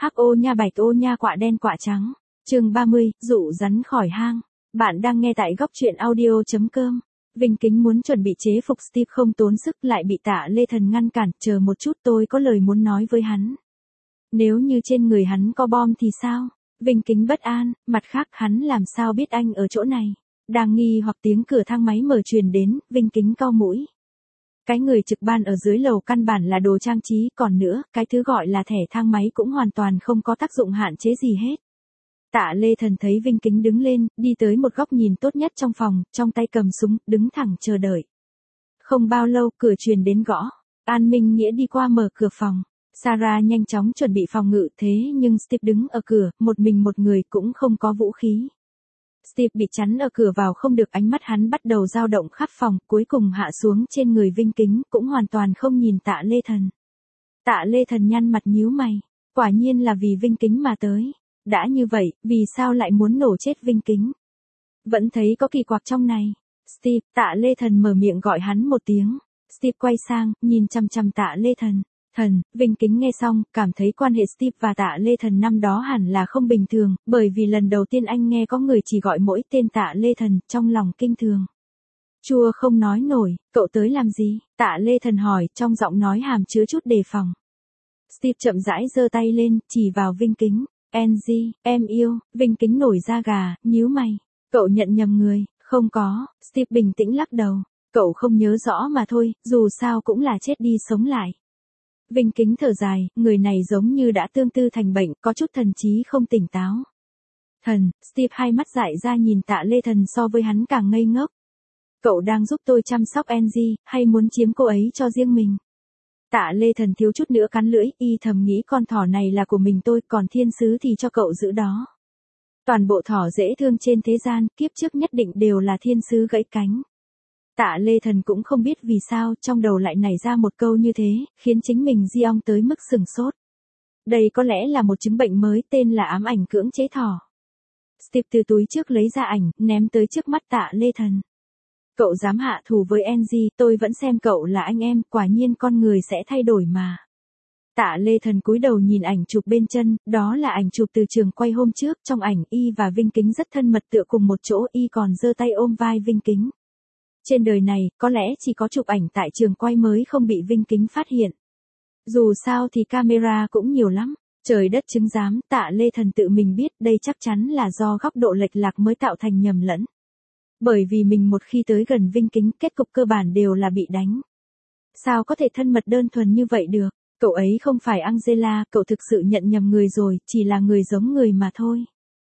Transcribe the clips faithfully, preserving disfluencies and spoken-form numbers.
Hắc ô nha bạch ô nha quạ đen quạ trắng. Chương ba mươi, dụ rắn khỏi hang. Bạn đang nghe tại góc truyện audio chấm com. Vinh Kính muốn chuẩn bị chế phục Steve không tốn sức lại bị Tạ Lê Thần ngăn cản, chờ một chút tôi có lời muốn nói với hắn. Nếu như trên người hắn có bom thì sao? Vinh Kính bất an, mặt khác hắn làm sao biết anh ở chỗ này? Đang nghi hoặc tiếng cửa thang máy mở truyền đến, Vinh Kính cau mũi. Cái người trực ban ở dưới lầu căn bản là đồ trang trí, còn nữa, cái thứ gọi là thẻ thang máy cũng hoàn toàn không có tác dụng hạn chế gì hết. Tạ Lê Thần thấy Vinh Kính đứng lên, đi tới một góc nhìn tốt nhất trong phòng, trong tay cầm súng, đứng thẳng chờ đợi. Không bao lâu, cửa truyền đến gõ. An Minh Nghĩa đi qua mở cửa phòng. Sarah nhanh chóng chuẩn bị phòng ngự, thế nhưng Steve đứng ở cửa, một mình một người cũng không có vũ khí. Steve bị chắn ở cửa vào không được, ánh mắt hắn bắt đầu dao động khắp phòng, cuối cùng hạ xuống trên người Vinh Kính, cũng hoàn toàn không nhìn Tạ Lê Thần. Tạ Lê Thần nhăn mặt nhíu mày, quả nhiên là vì Vinh Kính mà tới. Đã như vậy, vì sao lại muốn nổ chết Vinh Kính? Vẫn thấy có kỳ quặc trong này. Steve, Tạ Lê Thần mở miệng gọi hắn một tiếng. Steve quay sang, nhìn chằm chằm Tạ Lê Thần. Thần, Vinh Kính nghe xong, cảm thấy quan hệ Steve và Tạ Lê Thần năm đó hẳn là không bình thường, bởi vì lần đầu tiên anh nghe có người chỉ gọi mỗi tên Tạ Lê Thần, trong lòng kinh thường. Chua không nói nổi, cậu tới làm gì? Tạ Lê Thần hỏi, trong giọng nói hàm chứa chút đề phòng. Steve chậm rãi giơ tay lên, chỉ vào Vinh Kính. Angie, em yêu, Vinh Kính nổi da gà, nhíu mày. Cậu nhận nhầm người, không có, Steve bình tĩnh lắc đầu. Cậu không nhớ rõ mà thôi, dù sao cũng là chết đi sống lại. Vinh Kính thở dài, người này giống như đã tương tư thành bệnh, có chút thần trí không tỉnh táo. Thần, Steve hai mắt dại ra nhìn Tạ Lê Thần so với hắn càng ngây ngốc. Cậu đang giúp tôi chăm sóc Angie, hay muốn chiếm cô ấy cho riêng mình? Tạ Lê Thần thiếu chút nữa cắn lưỡi, y thầm nghĩ con thỏ này là của mình tôi, còn thiên sứ thì cho cậu giữ đó. Toàn bộ thỏ dễ thương trên thế gian, kiếp trước nhất định đều là thiên sứ gãy cánh. Tạ Lê Thần cũng không biết vì sao, trong đầu lại nảy ra một câu như thế, khiến chính mình di ong tới mức sừng sốt. Đây có lẽ là một chứng bệnh mới tên là ám ảnh cưỡng chế thỏ. Steve từ túi trước lấy ra ảnh, ném tới trước mắt Tạ Lê Thần. Cậu dám hạ thù với Angie, tôi vẫn xem cậu là anh em, quả nhiên con người sẽ thay đổi mà. Tạ Lê Thần cúi đầu nhìn ảnh chụp bên chân, đó là ảnh chụp từ trường quay hôm trước, trong ảnh y và Vinh Kính rất thân mật tựa cùng một chỗ, y còn giơ tay ôm vai Vinh Kính. Trên đời này, có lẽ chỉ có chụp ảnh tại trường quay mới không bị Vinh Kính phát hiện. Dù sao thì camera cũng nhiều lắm, trời đất chứng giám, Tạ Lê Thần tự mình biết đây chắc chắn là do góc độ lệch lạc mới tạo thành nhầm lẫn. Bởi vì mình một khi tới gần Vinh Kính, kết cục cơ bản đều là bị đánh. Sao có thể thân mật đơn thuần như vậy được? Cậu ấy không phải Angela, cậu thực sự nhận nhầm người rồi, chỉ là người giống người mà thôi.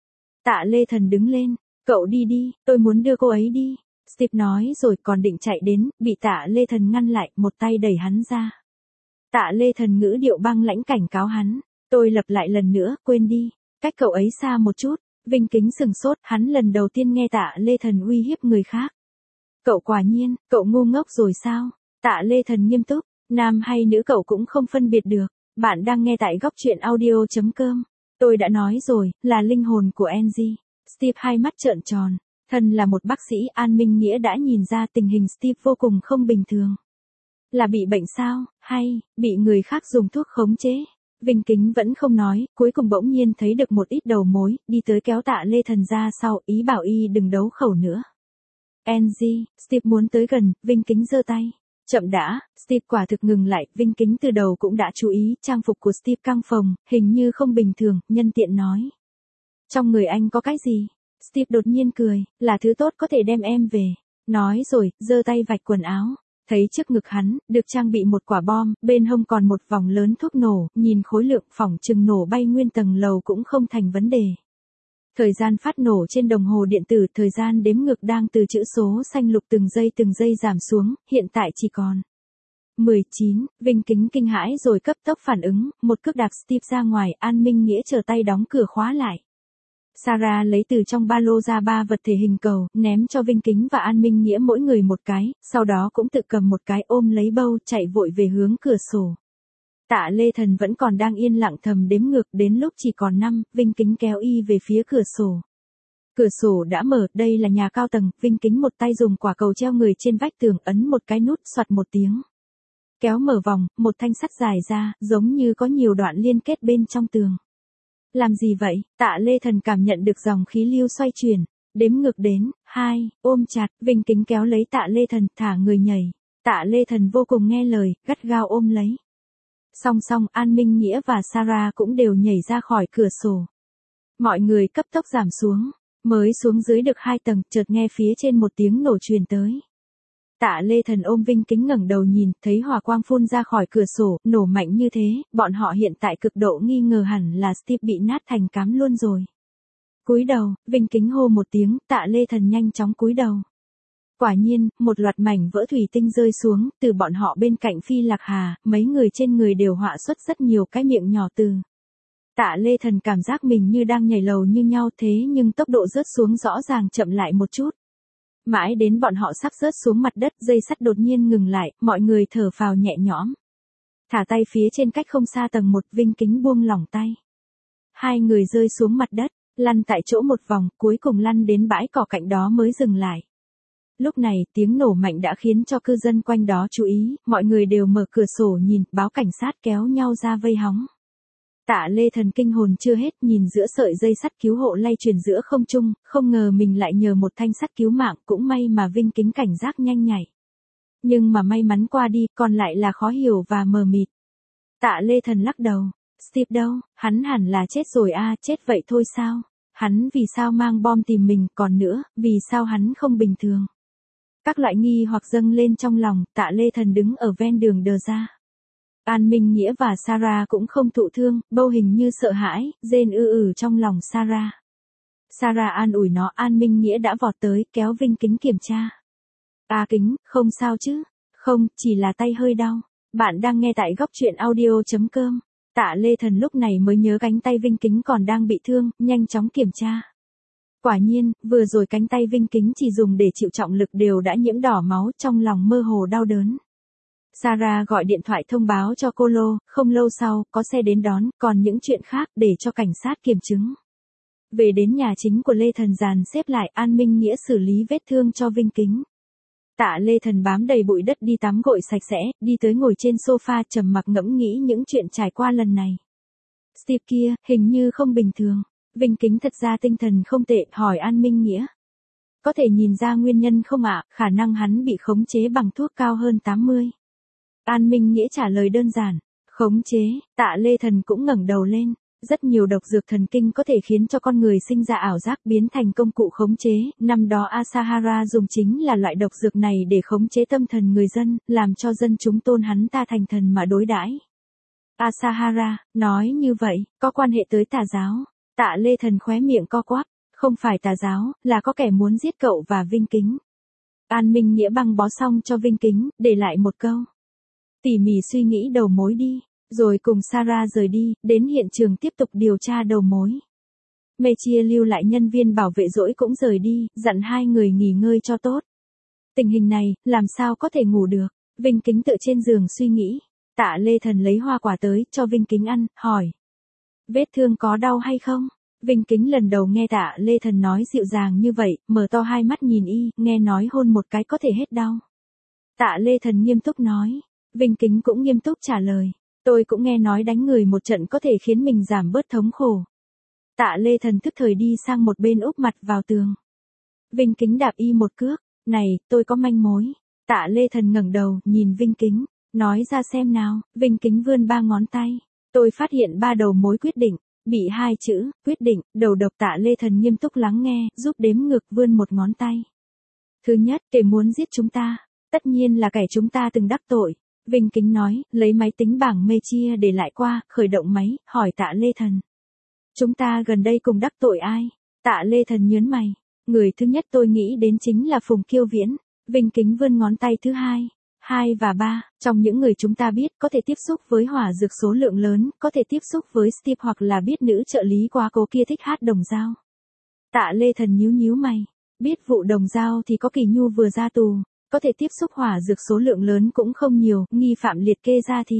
Tạ Lê Thần đứng lên, cậu đi đi, tôi muốn đưa cô ấy đi. Steve nói rồi còn định chạy đến, bị Tạ Lê Thần ngăn lại, một tay đẩy hắn ra. Tạ Lê Thần ngữ điệu băng lãnh cảnh cáo hắn, tôi lặp lại lần nữa, quên đi, cách cậu ấy xa một chút. Vinh Kính sừng sốt, hắn lần đầu tiên nghe Tạ Lê Thần uy hiếp người khác. Cậu quả nhiên, cậu ngu ngốc rồi sao? Tạ Lê Thần nghiêm túc, nam hay nữ cậu cũng không phân biệt được. Bạn đang nghe tại góc truyện audio chấm com. Tôi đã nói rồi, là linh hồn của Angie. Steve hai mắt trợn tròn. Thân là một bác sĩ, An Minh Nghĩa đã nhìn ra tình hình Steve vô cùng không bình thường. Là bị bệnh sao, hay, bị người khác dùng thuốc khống chế? Vinh Kính vẫn không nói, cuối cùng bỗng nhiên thấy được một ít đầu mối, đi tới kéo Tạ Lê Thần ra sau, ý bảo y đừng đấu khẩu nữa. Angie, Steve muốn tới gần, Vinh Kính giơ tay. Chậm đã, Steve quả thực ngừng lại, Vinh Kính từ đầu cũng đã chú ý, trang phục của Steve căng phồng, hình như không bình thường, nhân tiện nói. Trong người anh có cái gì? Steve đột nhiên cười, là thứ tốt có thể đem em về. Nói rồi, giơ tay vạch quần áo. Thấy trước ngực hắn, được trang bị một quả bom, bên hông còn một vòng lớn thuốc nổ, nhìn khối lượng phỏng chừng nổ bay nguyên tầng lầu cũng không thành vấn đề. Thời gian phát nổ trên đồng hồ điện tử, thời gian đếm ngược đang từ chữ số xanh lục từng giây từng giây giảm xuống, hiện tại chỉ còn mười chín, Vinh Kính kinh hãi rồi cấp tốc phản ứng, một cước đạp Steve ra ngoài, An Minh Nghĩa trở tay đóng cửa khóa lại. Sarah lấy từ trong ba lô ra ba vật thể hình cầu, ném cho Vinh Kính và An Minh Nghĩa mỗi người một cái, sau đó cũng tự cầm một cái ôm lấy bâu chạy vội về hướng cửa sổ. Tạ Lê Thần vẫn còn đang yên lặng thầm đếm ngược, đến lúc chỉ còn năm, Vinh Kính kéo y về phía cửa sổ. Cửa sổ đã mở, đây là nhà cao tầng, Vinh Kính một tay dùng quả cầu treo người trên vách tường ấn một cái nút, xoạt một tiếng. Kéo mở vòng, một thanh sắt dài ra, giống như có nhiều đoạn liên kết bên trong tường. Làm gì vậy? Tạ Lê Thần cảm nhận được dòng khí lưu xoay chuyển, đếm ngược đến, hai, ôm chặt, Vinh Kính kéo lấy Tạ Lê Thần, thả người nhảy. Tạ Lê Thần vô cùng nghe lời, gắt gao ôm lấy. Song song An Minh Nghĩa và Sarah cũng đều nhảy ra khỏi cửa sổ. Mọi người cấp tốc giảm xuống, mới xuống dưới được hai tầng, chợt nghe phía trên một tiếng nổ truyền tới. Tạ Lê Thần ôm Vinh Kính ngẩng đầu nhìn, thấy hỏa quang phun ra khỏi cửa sổ, nổ mạnh như thế, bọn họ hiện tại cực độ nghi ngờ hẳn là Steve bị nát thành cám luôn rồi. Cúi đầu, Vinh Kính hô một tiếng, Tạ Lê Thần nhanh chóng cúi đầu. Quả nhiên, một loạt mảnh vỡ thủy tinh rơi xuống, từ bọn họ bên cạnh Phi Lạc Hà, mấy người trên người đều họa xuất rất nhiều cái miệng nhỏ từ. Tạ Lê Thần cảm giác mình như đang nhảy lầu như nhau thế nhưng tốc độ rớt xuống rõ ràng chậm lại một chút. Mãi đến bọn họ sắp rớt xuống mặt đất, dây sắt đột nhiên ngừng lại, mọi người thở phào nhẹ nhõm. Thả tay phía trên cách không xa tầng một, Vinh Kính buông lỏng tay. Hai người rơi xuống mặt đất, lăn tại chỗ một vòng, cuối cùng lăn đến bãi cỏ cạnh đó mới dừng lại. Lúc này, tiếng nổ mạnh đã khiến cho cư dân quanh đó chú ý, mọi người đều mở cửa sổ nhìn, báo cảnh sát kéo nhau ra vây hóng. Tạ Lê Thần kinh hồn chưa hết, nhìn giữa sợi dây sắt cứu hộ lay chuyển giữa không trung, không ngờ mình lại nhờ một thanh sắt cứu mạng, cũng may mà Vinh Kính cảnh giác nhanh nhạy. Nhưng mà may mắn qua đi, còn lại là khó hiểu và mờ mịt. Tạ Lê Thần lắc đầu, Steve đâu, hắn hẳn là chết rồi a, à, chết vậy thôi sao? Hắn vì sao mang bom tìm mình, còn nữa, vì sao hắn không bình thường? Các loại nghi hoặc dâng lên trong lòng, Tạ Lê Thần đứng ở ven đường đờ ra. An Minh Nghĩa và Sarah cũng không thụ thương, Bâu hình như sợ hãi, rên ư ử trong lòng Sarah. Sarah an ủi nó, An Minh Nghĩa đã vọt tới, kéo Vinh Kính kiểm tra. À Kính, không sao chứ? Không, chỉ là tay hơi đau. Bạn đang nghe tại góc truyện audio chấm com. Tạ Lê Thần lúc này mới nhớ cánh tay Vinh Kính còn đang bị thương, nhanh chóng kiểm tra. Quả nhiên, vừa rồi cánh tay Vinh Kính chỉ dùng để chịu trọng lực đều đã nhiễm đỏ máu, trong lòng mơ hồ đau đớn. Sarah gọi điện thoại thông báo cho cô Lô, không lâu sau, có xe đến đón, còn những chuyện khác để cho cảnh sát kiểm chứng. Về đến nhà chính của Lê Thần dàn xếp lại, An Minh Nghĩa xử lý vết thương cho Vinh Kính. Tạ Lê Thần bám đầy bụi đất đi tắm gội sạch sẽ, đi tới ngồi trên sofa trầm mặc ngẫm nghĩ những chuyện trải qua lần này. Steve kia, hình như không bình thường. Vinh Kính thật ra tinh thần không tệ, hỏi An Minh Nghĩa. Có thể nhìn ra nguyên nhân không ạ, khả năng hắn bị khống chế bằng thuốc cao hơn tám mươi. An Minh Nghĩa trả lời đơn giản, khống chế, Tạ Lê Thần cũng ngẩng đầu lên, rất nhiều độc dược thần kinh có thể khiến cho con người sinh ra ảo giác biến thành công cụ khống chế, năm đó Asahara dùng chính là loại độc dược này để khống chế tâm thần người dân, làm cho dân chúng tôn hắn ta thành thần mà đối đãi. Asahara, nói như vậy, có quan hệ tới tà giáo, Tạ Lê Thần khóe miệng co quắp, không phải tà giáo, là có kẻ muốn giết cậu và Vinh Kính. An Minh Nghĩa băng bó xong cho Vinh Kính, để lại một câu. Tỉ mỉ suy nghĩ đầu mối đi, rồi cùng Sarah rời đi, đến hiện trường tiếp tục điều tra đầu mối. Mê Chia lưu lại nhân viên bảo vệ dỗi cũng rời đi, dặn hai người nghỉ ngơi cho tốt. Tình hình này, làm sao có thể ngủ được, Vinh Kính tựa trên giường suy nghĩ. Tạ Lê Thần lấy hoa quả tới, cho Vinh Kính ăn, hỏi. Vết thương có đau hay không? Vinh Kính lần đầu nghe Tạ Lê Thần nói dịu dàng như vậy, mở to hai mắt nhìn y, nghe nói hôn một cái có thể hết đau. Tạ Lê Thần nghiêm túc nói. Vinh Kính cũng nghiêm túc trả lời. Tôi cũng nghe nói đánh người một trận có thể khiến mình giảm bớt thống khổ. Tạ Lê Thần tức thời đi sang một bên úp mặt vào tường. Vinh Kính đạp y một cước. Này, tôi có manh mối. Tạ Lê Thần ngẩng đầu, nhìn Vinh Kính. Nói ra xem nào, Vinh Kính vươn ba ngón tay. Tôi phát hiện ba đầu mối quyết định. Bị hai chữ, quyết định, đầu độc. Tạ Lê Thần nghiêm túc lắng nghe, giúp đếm ngược vươn một ngón tay. Thứ nhất, kẻ muốn giết chúng ta. Tất nhiên là kẻ chúng ta từng đắc tội. Vinh Kính nói, lấy máy tính bảng Mê Chia để lại qua, khởi động máy, hỏi Tạ Lê Thần. Chúng ta gần đây cùng đắc tội ai? Tạ Lê Thần nhớn mày. Người thứ nhất tôi nghĩ đến chính là Phùng Kiêu Viễn. Vinh Kính vươn ngón tay thứ hai. Hai và ba, trong những người chúng ta biết có thể tiếp xúc với hỏa dược số lượng lớn, có thể tiếp xúc với Steve hoặc là biết nữ trợ lý quá cố kia thích hát đồng dao. Tạ Lê Thần nhíu nhíu mày. Biết vụ đồng dao thì có Kỳ Nhu vừa ra tù. Có thể tiếp xúc hỏa dược số lượng lớn cũng không nhiều, nghi phạm liệt kê ra thì.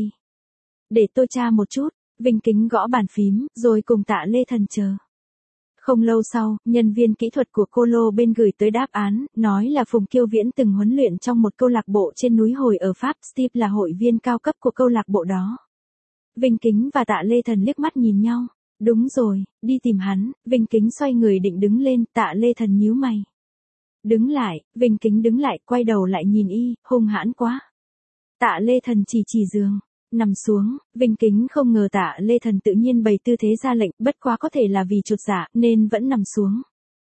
Để tôi tra một chút, Vinh Kính gõ bàn phím, rồi cùng Tạ Lê Thần chờ. Không lâu sau, nhân viên kỹ thuật của cô Lô bên gửi tới đáp án, nói là Phùng Kiêu Viễn từng huấn luyện trong một câu lạc bộ trên núi hồi ở Pháp, Steve là hội viên cao cấp của câu lạc bộ đó. Vinh Kính và Tạ Lê Thần liếc mắt nhìn nhau, Đúng rồi, đi tìm hắn. Vinh Kính xoay người định đứng lên, Tạ Lê Thần nhíu mày. Đứng lại, Vinh Kính đứng lại, quay đầu lại nhìn y, hung hãn quá. Tạ Lê Thần chỉ chỉ giường, nằm xuống. Vinh Kính không ngờ Tạ Lê Thần tự nhiên bày tư thế ra lệnh, bất quá có thể là vì chột dạ, nên vẫn nằm xuống.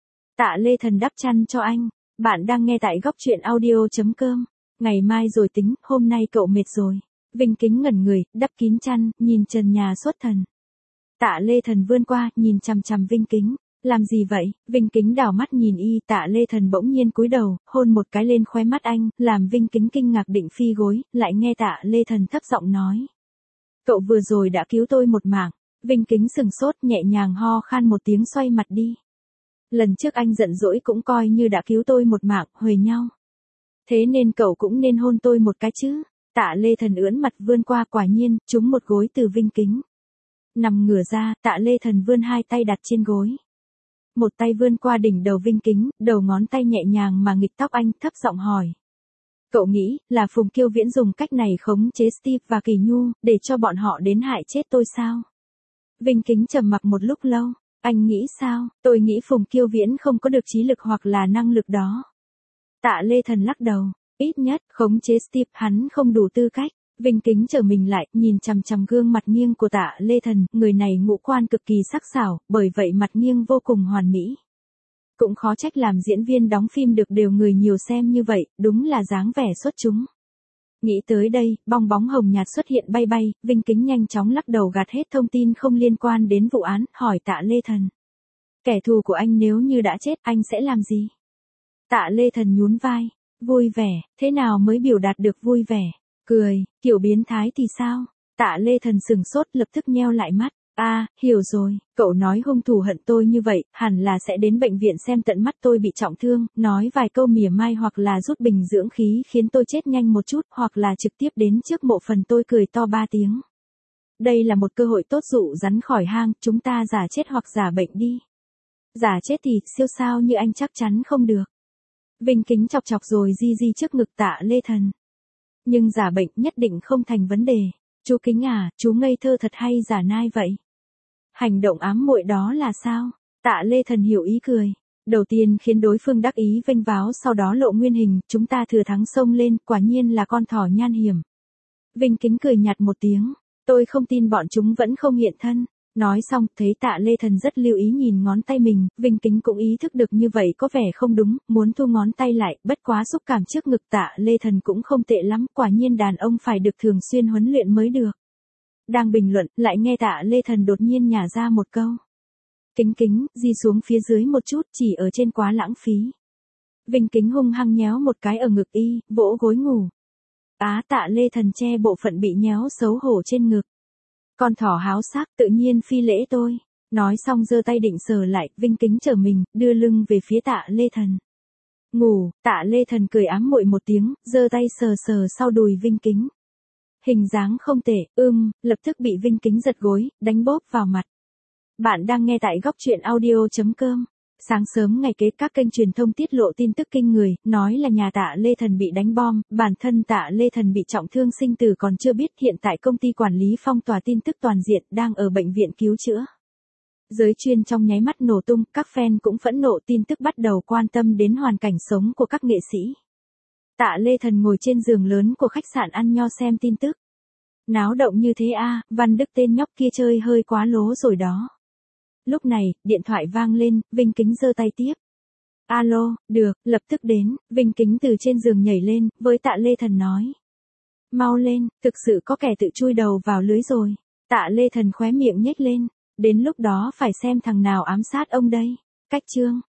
Tạ Lê Thần đắp chăn cho anh. Bạn đang nghe tại góc truyện audio.com. Ngày mai rồi tính, hôm nay cậu mệt rồi. Vinh Kính ngẩn người, đắp kín chăn, nhìn trần nhà xuất thần. Tạ Lê Thần vươn qua, nhìn chằm chằm Vinh Kính. Làm gì vậy? Vinh Kính đảo mắt nhìn y, Tạ Lê Thần bỗng nhiên cúi đầu, hôn một cái lên khóe mắt anh, làm Vinh Kính kinh ngạc định phi gối, lại nghe Tạ Lê Thần thấp giọng nói. Cậu vừa rồi đã cứu tôi một mạng. Vinh Kính sừng sốt, nhẹ nhàng ho khan một tiếng xoay mặt đi. Lần trước anh giận dỗi cũng coi như đã cứu tôi một mạng, huề nhau. Thế nên cậu cũng nên hôn tôi một cái chứ. Tạ Lê Thần ưỡn mặt vươn qua, quả nhiên, trúng một gối từ Vinh Kính. Nằm ngửa ra, Tạ Lê Thần vươn hai tay đặt trên gối. Một tay vươn qua đỉnh đầu Vinh Kính, đầu ngón tay nhẹ nhàng mà nghịch tóc anh, thấp giọng hỏi. Cậu nghĩ, là Phùng Kiêu Viễn dùng cách này khống chế Steve và Kỳ Nhu, để cho bọn họ đến hại chết tôi sao? Vinh Kính trầm mặc một lúc lâu. Anh nghĩ sao? Tôi nghĩ Phùng Kiêu Viễn không có được trí lực hoặc là năng lực đó. Tạ Lê Thần lắc đầu. Ít nhất, khống chế Steve hắn không đủ tư cách. Vinh Kính trở mình lại, nhìn chằm chằm gương mặt nghiêng của Tạ Lê Thần, người này ngũ quan cực kỳ sắc sảo, bởi vậy mặt nghiêng vô cùng hoàn mỹ. Cũng khó trách làm diễn viên đóng phim được đều người nhiều xem như vậy, đúng là dáng vẻ xuất chúng. Nghĩ tới đây, bong bóng hồng nhạt xuất hiện bay bay, Vinh Kính nhanh chóng lắc đầu gạt hết thông tin không liên quan đến vụ án, hỏi Tạ Lê Thần. Kẻ thù của anh nếu như đã chết, anh sẽ làm gì? Tạ Lê Thần nhún vai. Vui vẻ, thế nào mới biểu đạt được vui vẻ? Cười, kiểu biến thái thì sao? Tạ Lê Thần sừng sốt lập tức nheo lại mắt. A, à, hiểu rồi, cậu nói hung thủ hận tôi như vậy, hẳn là sẽ đến bệnh viện xem tận mắt tôi bị trọng thương, nói vài câu mỉa mai hoặc là rút bình dưỡng khí khiến tôi chết nhanh một chút, hoặc là trực tiếp đến trước mộ phần tôi cười to ba tiếng. Đây là một cơ hội tốt dụ rắn khỏi hang, chúng ta giả chết hoặc giả bệnh đi. Giả chết thì, siêu sao như anh chắc chắn không được. Vinh Kính chọc chọc rồi di di trước ngực Tạ Lê Thần. Nhưng giả bệnh nhất định không thành vấn đề. Chú Kính à, chú ngây thơ thật hay giả nai vậy? Hành động ám muội đó là sao? Tạ Lê Thần hiểu ý cười. Đầu tiên khiến đối phương đắc ý vênh váo, sau đó lộ nguyên hình, chúng ta thừa thắng xông lên, quả nhiên là con thỏ nhan hiểm. Vinh Kính cười nhạt một tiếng. Tôi không tin bọn chúng vẫn không hiện thân. Nói xong, thấy Tạ Lê Thần rất lưu ý nhìn ngón tay mình, Vinh Kính cũng ý thức được như vậy có vẻ không đúng, muốn thu ngón tay lại, bất quá xúc cảm trước ngực Tạ Lê Thần cũng không tệ lắm, quả nhiên đàn ông phải được thường xuyên huấn luyện mới được. Đang bình luận, lại nghe Tạ Lê Thần đột nhiên nhả ra một câu. Kính Kính, di xuống phía dưới một chút, chỉ ở trên quá lãng phí. Vinh Kính hung hăng nhéo một cái ở ngực y, vỗ gối ngủ. Á, Tạ Lê Thần che bộ phận bị nhéo xấu hổ trên ngực. Con thỏ háo sắc tự nhiên phi lễ tôi. Nói xong giơ tay định sờ lại, Vinh Kính trở mình, đưa lưng về phía Tạ Lê Thần. Ngủ, Tạ Lê Thần cười ám muội một tiếng, giơ tay sờ sờ sau đùi Vinh Kính. Hình dáng không tệ, ưm, lập tức bị Vinh Kính giật gối, đánh bóp vào mặt. Bạn đang nghe tại góc truyện audio.com. Sáng sớm ngày kế các kênh truyền thông tiết lộ tin tức kinh người, nói là nhà Tạ Lê Thần bị đánh bom, bản thân Tạ Lê Thần bị trọng thương sinh tử còn chưa biết, hiện tại công ty quản lý phong tỏa tin tức toàn diện đang ở bệnh viện cứu chữa. Giới chuyên trong nháy mắt nổ tung, các fan cũng phẫn nộ, tin tức bắt đầu quan tâm đến hoàn cảnh sống của các nghệ sĩ. Tạ Lê Thần ngồi trên giường lớn của khách sạn ăn nho xem tin tức. Náo động như thế a, à, Văn Đức tên nhóc kia chơi hơi quá lố rồi đó. Lúc này, điện thoại vang lên, Vinh Kính giơ tay tiếp. Alo, được, lập tức đến. Vinh Kính từ trên giường nhảy lên, với Tạ Lê Thần nói. Mau lên, thực sự có kẻ tự chui đầu vào lưới rồi. Tạ Lê Thần khóe miệng nhếch lên. Đến lúc đó phải xem thằng nào ám sát ông đây. Cách chương.